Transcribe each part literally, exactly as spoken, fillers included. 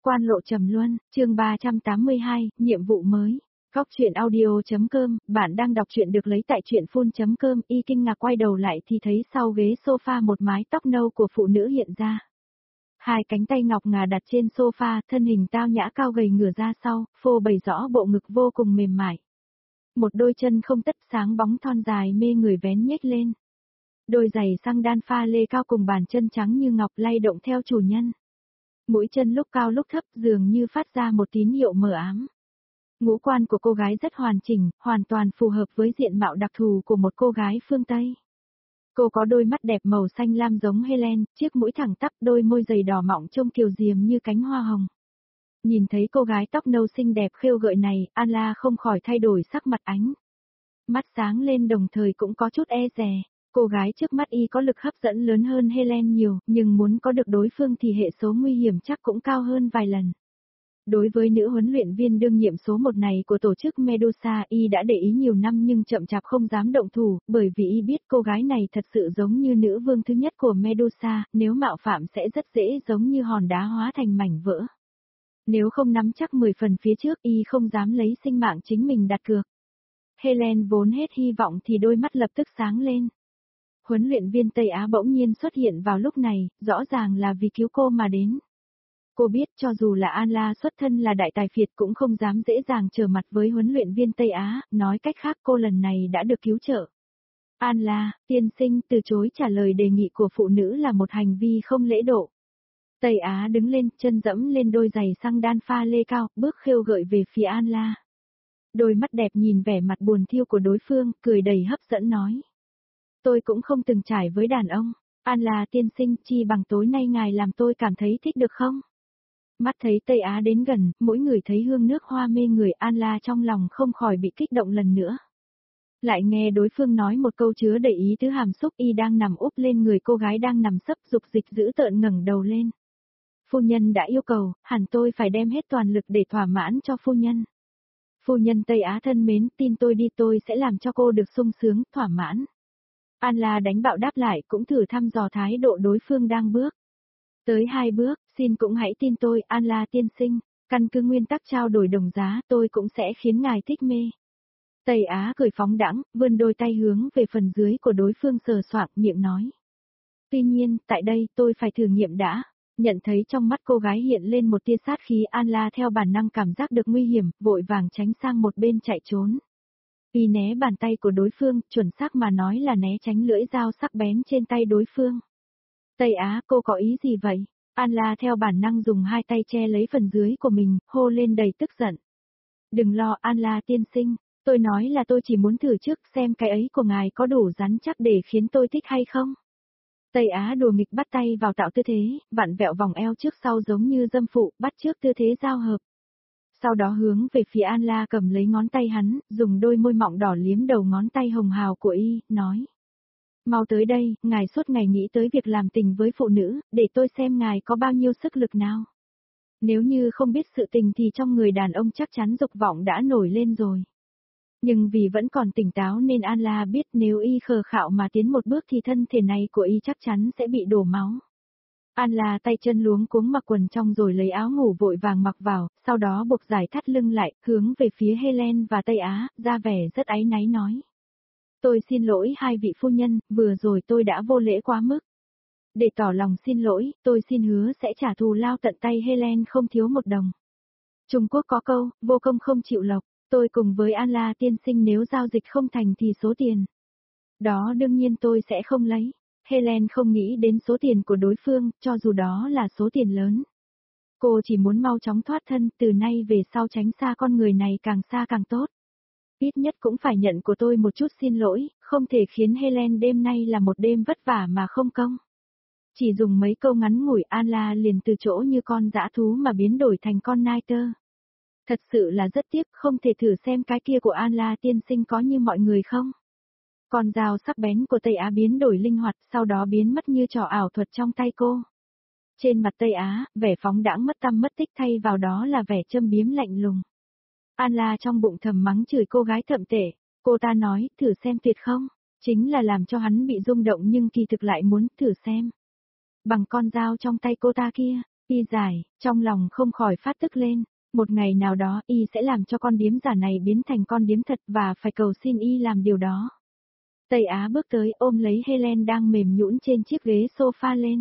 Quan lộ trầm luân, chương ba trăm tám mươi hai, nhiệm vụ mới. Góc truyện audio.com, bạn đang đọc truyện được lấy tại truyện phun chấm com, y kinh ngạc quay đầu lại thì thấy sau ghế sofa một mái tóc nâu của phụ nữ hiện ra. Hai cánh tay ngọc ngà đặt trên sofa, thân hình tao nhã cao gầy ngửa ra sau, phô bày rõ bộ ngực vô cùng mềm mại. Một đôi chân không tất sáng bóng thon dài mê người vén nhếch lên. Đôi giày xăng đan pha lê cao cùng bàn chân trắng như ngọc lay động theo chủ nhân. Mũi chân lúc cao lúc thấp dường như phát ra một tín hiệu mờ ám. Ngũ quan của cô gái rất hoàn chỉnh, hoàn toàn phù hợp với diện mạo đặc thù của một cô gái phương Tây. Cô có đôi mắt đẹp màu xanh lam giống Helen, chiếc mũi thẳng tắp, đôi môi dày đỏ mọng trông kiều diễm như cánh hoa hồng. Nhìn thấy cô gái tóc nâu xinh đẹp khêu gợi này, Anla không khỏi thay đổi sắc mặt ánh. Mắt sáng lên đồng thời cũng có chút e dè. Cô gái trước mắt y có lực hấp dẫn lớn hơn Helen nhiều, nhưng muốn có được đối phương thì hệ số nguy hiểm chắc cũng cao hơn vài lần. Đối với nữ huấn luyện viên đương nhiệm số một này của tổ chức Medusa, y đã để ý nhiều năm nhưng chậm chạp không dám động thủ, bởi vì y biết cô gái này thật sự giống như nữ vương thứ nhất của Medusa, nếu mạo phạm sẽ rất dễ giống như hòn đá hóa thành mảnh vỡ. Nếu không nắm chắc mười phần phía trước y không dám lấy sinh mạng chính mình đặt cược. Helen vốn hết hy vọng thì đôi mắt lập tức sáng lên. Huấn luyện viên Tây Á bỗng nhiên xuất hiện vào lúc này, rõ ràng là vì cứu cô mà đến. Cô biết cho dù là Anla xuất thân là đại tài phiệt cũng không dám dễ dàng trở mặt với huấn luyện viên Tây Á, nói cách khác cô lần này đã được cứu trợ. Anla, tiên sinh, từ chối trả lời đề nghị của phụ nữ là một hành vi không lễ độ. Tây Á đứng lên, chân dẫm lên đôi giày xăng đan pha lê cao, bước khêu gợi về phía Anla. Đôi mắt đẹp nhìn vẻ mặt buồn thiêu của đối phương, cười đầy hấp dẫn nói. Tôi cũng không từng trải với đàn ông, Anla tiên sinh, chi bằng tối nay ngài làm tôi cảm thấy thích được không? Mắt thấy Tây Á đến gần, mỗi người thấy hương nước hoa mê người, Anla trong lòng không khỏi bị kích động lần nữa. Lại nghe đối phương nói một câu chứa đầy ý tứ hàm xúc, y đang nằm úp lên người cô gái đang nằm sấp dục dịch dữ tợn ngẩng đầu lên. Phu nhân đã yêu cầu, hẳn tôi phải đem hết toàn lực để thỏa mãn cho phu nhân. Phu nhân Tây Á thân mến, tin tôi đi, tôi sẽ làm cho cô được sung sướng, thỏa mãn. Anla đánh bạo đáp lại, cũng thử thăm dò thái độ đối phương đang bước. Tới hai bước, xin cũng hãy tin tôi, Anla tiên sinh, căn cứ nguyên tắc trao đổi đồng giá, tôi cũng sẽ khiến ngài thích mê. Tây Á cười phóng đãng, vươn đôi tay hướng về phần dưới của đối phương sờ soạng, miệng nói. Tuy nhiên, tại đây, tôi phải thử nghiệm đã. Nhận thấy trong mắt cô gái hiện lên một tia sát khí, Anla theo bản năng cảm giác được nguy hiểm, vội vàng tránh sang một bên chạy trốn. Y né bàn tay của đối phương, chuẩn xác mà nói là né tránh lưỡi dao sắc bén trên tay đối phương. Tây Á, cô có ý gì vậy? Anla theo bản năng dùng hai tay che lấy phần dưới của mình, hô lên đầy tức giận. Đừng lo Anla tiên sinh, tôi nói là tôi chỉ muốn thử trước xem cái ấy của ngài có đủ rắn chắc để khiến tôi thích hay không. Tây Á đùa nghịch bắt tay vào tạo tư thế, vặn vẹo vòng eo trước sau giống như dâm phụ, bắt trước tư thế giao hợp. Sau đó hướng về phía Anla cầm lấy ngón tay hắn, dùng đôi môi mọng đỏ liếm đầu ngón tay hồng hào của y, nói. Mau tới đây, ngài suốt ngày nghĩ tới việc làm tình với phụ nữ, để tôi xem ngài có bao nhiêu sức lực nào. Nếu như không biết sự tình thì trong người đàn ông chắc chắn dục vọng đã nổi lên rồi. Nhưng vì vẫn còn tỉnh táo nên Anla biết nếu y khờ khạo mà tiến một bước thì thân thể này của y chắc chắn sẽ bị đổ máu. Anla tay chân luống cuống mặc quần trong rồi lấy áo ngủ vội vàng mặc vào, sau đó buộc giải thắt lưng lại, hướng về phía Helen và Tây Á, ra vẻ rất áy náy nói. Tôi xin lỗi hai vị phu nhân, vừa rồi tôi đã vô lễ quá mức. Để tỏ lòng xin lỗi, tôi xin hứa sẽ trả thù lao tận tay. Helen không thiếu một đồng. Trung Quốc có câu, vô công không chịu lộc, tôi cùng với Anla tiên sinh nếu giao dịch không thành thì số tiền. Đó đương nhiên tôi sẽ không lấy. Helen không nghĩ đến số tiền của đối phương, cho dù đó là số tiền lớn. Cô chỉ muốn mau chóng thoát thân, từ nay về sau tránh xa con người này càng xa càng tốt. Ít nhất cũng phải nhận của tôi một chút xin lỗi, không thể khiến Helen đêm nay là một đêm vất vả mà không công. Chỉ dùng mấy câu ngắn ngủi Anla liền từ chỗ như con dã thú mà biến đổi thành con nai tơ. Thật sự là rất tiếc, không thể thử xem cái kia của Anla tiên sinh có như mọi người không? Con dao sắc bén của Tây Á biến đổi linh hoạt, sau đó biến mất như trò ảo thuật trong tay cô. Trên mặt Tây Á, vẻ phóng đãng mất tăm mất tích thay vào đó là vẻ châm biếm lạnh lùng. Anla trong bụng thầm mắng chửi cô gái thậm tệ, cô ta nói, thử xem tuyệt không, chính là làm cho hắn bị rung động nhưng kỳ thực lại muốn thử xem. Bằng con dao trong tay cô ta kia, Y giải, trong lòng không khỏi phát tức lên. Một ngày nào đó Y sẽ làm cho con điếm giả này biến thành con điếm thật và phải cầu xin Y làm điều đó. Tây Á bước tới ôm lấy Helen đang mềm nhũn trên chiếc ghế sofa lên.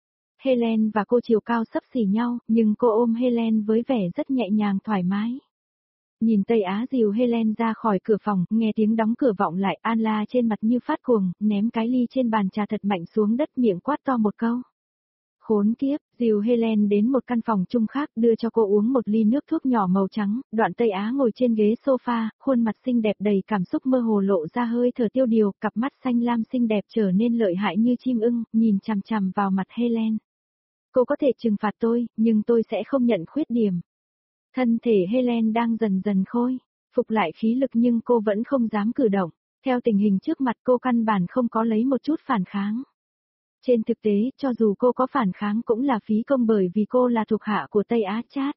Helen và cô chiều cao xấp xỉ nhau, nhưng cô ôm Helen với vẻ rất nhẹ nhàng thoải mái. Nhìn Tây Á dìu Helen ra khỏi cửa phòng, nghe tiếng đóng cửa vọng lại, Anla trên mặt như phát cuồng, ném cái ly trên bàn trà thật mạnh xuống đất, miệng quát to một câu. Khốn kiếp, dìu Helen đến một căn phòng chung khác, đưa cho cô uống một ly nước thuốc nhỏ màu trắng, đoạn Tây Á ngồi trên ghế sofa, khuôn mặt xinh đẹp đầy cảm xúc mơ hồ lộ ra hơi thở tiêu điều, cặp mắt xanh lam xinh đẹp trở nên lợi hại như chim ưng, nhìn chằm chằm vào mặt Helen. Cô có thể trừng phạt tôi, nhưng tôi sẽ không nhận khuyết điểm. Thân thể Helen đang dần dần khôi phục lại khí lực nhưng cô vẫn không dám cử động. Theo tình hình trước mặt cô căn bản không có lấy một chút phản kháng. Trên thực tế, cho dù cô có phản kháng cũng là phí công bởi vì cô là thuộc hạ của Tây Á Chat.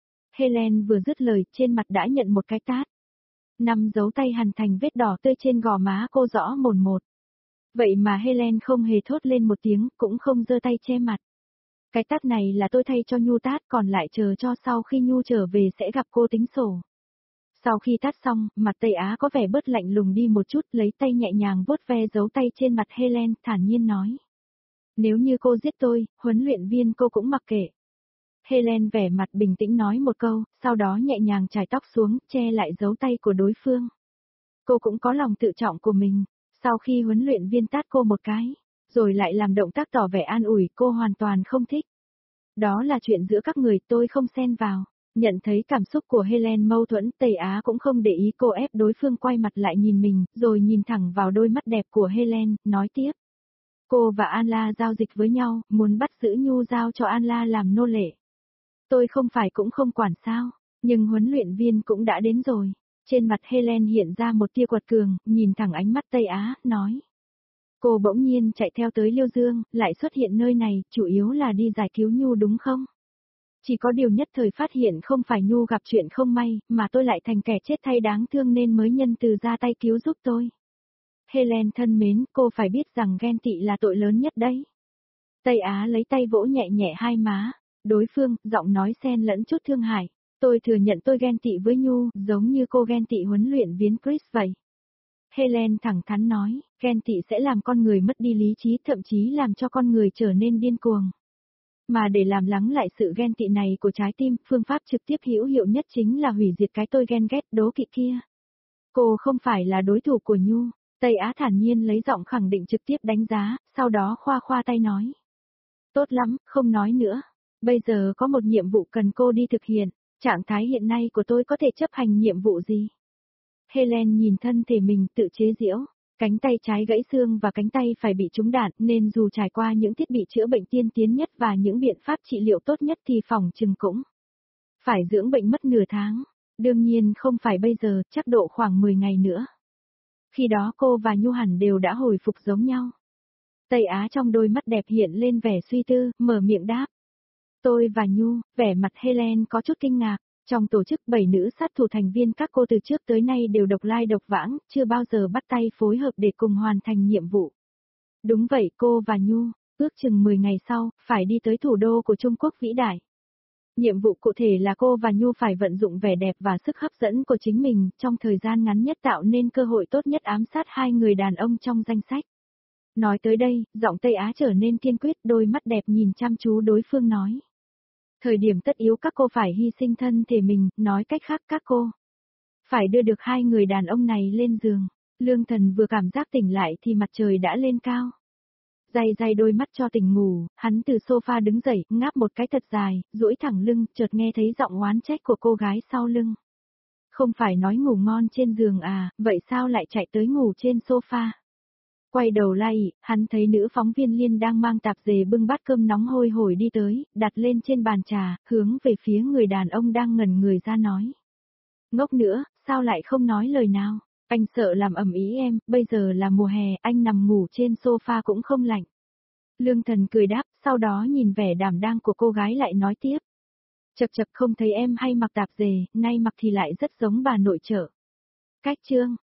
Helen vừa dứt lời, trên mặt đã nhận một cái tát. Năm dấu tay hằn thành vết đỏ tươi trên gò má cô rõ mồn một. Vậy mà Helen không hề thốt lên một tiếng, cũng không giơ tay che mặt. Cái tát này là tôi thay cho Nhu tát, còn lại chờ cho sau khi Nhu trở về sẽ gặp cô tính sổ. Sau khi tát xong, mặt Tây Á có vẻ bớt lạnh lùng đi một chút, lấy tay nhẹ nhàng vuốt ve dấu tay trên mặt Helen, thản nhiên nói. Nếu như cô giết tôi, huấn luyện viên cô cũng mặc kệ. Helen vẻ mặt bình tĩnh nói một câu, sau đó nhẹ nhàng chải tóc xuống, che lại dấu tay của đối phương. Cô cũng có lòng tự trọng của mình, sau khi huấn luyện viên tát cô một cái, rồi lại làm động tác tỏ vẻ an ủi, cô hoàn toàn không thích. Đó là chuyện giữa các người, tôi không xen vào. Nhận thấy cảm xúc của Helen mâu thuẫn, Tây Á cũng không để ý cô ép đối phương quay mặt lại nhìn mình, rồi nhìn thẳng vào đôi mắt đẹp của Helen, nói tiếp. Cô và Anla giao dịch với nhau, muốn bắt giữ Nhu giao cho Anla làm nô lệ. Tôi không phải cũng không quản sao, nhưng huấn luyện viên cũng đã đến rồi. Trên mặt Helen hiện ra một tia quật cường, nhìn thẳng ánh mắt Tây Á, nói. Cô bỗng nhiên chạy theo tới Liêu Dương, lại xuất hiện nơi này, chủ yếu là đi giải cứu Nhu đúng không? Chỉ có điều nhất thời phát hiện không phải Nhu gặp chuyện không may, mà tôi lại thành kẻ chết thay đáng thương nên mới nhân từ ra tay cứu giúp tôi. Helen thân mến, cô phải biết rằng ghen tị là tội lớn nhất đấy. Tây Á lấy tay vỗ nhẹ nhẹ hai má, đối phương, giọng nói xen lẫn chút thương hại. Tôi thừa nhận tôi ghen tị với Nhu, giống như cô ghen tị huấn luyện viên Chris vậy. Helen thẳng thắn nói, ghen tị sẽ làm con người mất đi lý trí, thậm chí làm cho con người trở nên điên cuồng. Mà để làm lắng lại sự ghen tị này của trái tim, phương pháp trực tiếp hữu hiệu nhất chính là hủy diệt cái tôi ghen ghét đố kỵ kia. Cô không phải là đối thủ của Nhu. Tây Á thản nhiên lấy giọng khẳng định trực tiếp đánh giá, sau đó khoa khoa tay nói. Tốt lắm, không nói nữa. Bây giờ có một nhiệm vụ cần cô đi thực hiện, trạng thái hiện nay của tôi có thể chấp hành nhiệm vụ gì? Helen nhìn thân thể mình tự chế giễu, cánh tay trái gãy xương và cánh tay phải bị trúng đạn nên dù trải qua những thiết bị chữa bệnh tiên tiến nhất và những biện pháp trị liệu tốt nhất thì phòng chừng cũng phải dưỡng bệnh mất nửa tháng. Đương nhiên không phải bây giờ, chắc độ khoảng mười ngày nữa. Khi đó cô và Nhu hẳn đều đã hồi phục giống nhau. Tây Á trong đôi mắt đẹp hiện lên vẻ suy tư, mở miệng đáp. Tôi và Nhu, vẻ mặt Helen có chút kinh ngạc. Trong tổ chức bảy nữ sát thủ thành viên các cô từ trước tới nay đều độc lai độc vãng, chưa bao giờ bắt tay phối hợp để cùng hoàn thành nhiệm vụ. Đúng vậy cô và Nhu, ước chừng mười ngày sau, phải đi tới thủ đô của Trung Quốc vĩ đại. Nhiệm vụ cụ thể là cô và Nhu phải vận dụng vẻ đẹp và sức hấp dẫn của chính mình, trong thời gian ngắn nhất tạo nên cơ hội tốt nhất ám sát hai người đàn ông trong danh sách. Nói tới đây, giọng Tây Á trở nên kiên quyết, đôi mắt đẹp nhìn chăm chú đối phương nói. Thời điểm tất yếu các cô phải hy sinh thân thể mình, nói cách khác các cô phải đưa được hai người đàn ông này lên giường. Lương Thần vừa cảm giác tỉnh lại thì mặt trời đã lên cao. Day day đôi mắt cho tỉnh ngủ, hắn từ sofa đứng dậy, ngáp một cái thật dài, duỗi thẳng lưng, chợt nghe thấy giọng oán trách của cô gái sau lưng. Không phải nói ngủ ngon trên giường à, vậy sao lại chạy tới ngủ trên sofa? Quay đầu lại, hắn thấy nữ phóng viên Liên đang mang tạp dề bưng bát cơm nóng hôi hổi đi tới, đặt lên trên bàn trà, hướng về phía người đàn ông đang ngẩn người ra nói. Ngốc nữa, sao lại không nói lời nào? Anh sợ làm ầm ĩ em, bây giờ là mùa hè, anh nằm ngủ trên sofa cũng không lạnh. Lương Thần cười đáp, sau đó nhìn vẻ đảm đang của cô gái lại nói tiếp. Chật chật không thấy em hay mặc tạp dề, nay mặc thì lại rất giống bà nội trợ. Cách chương.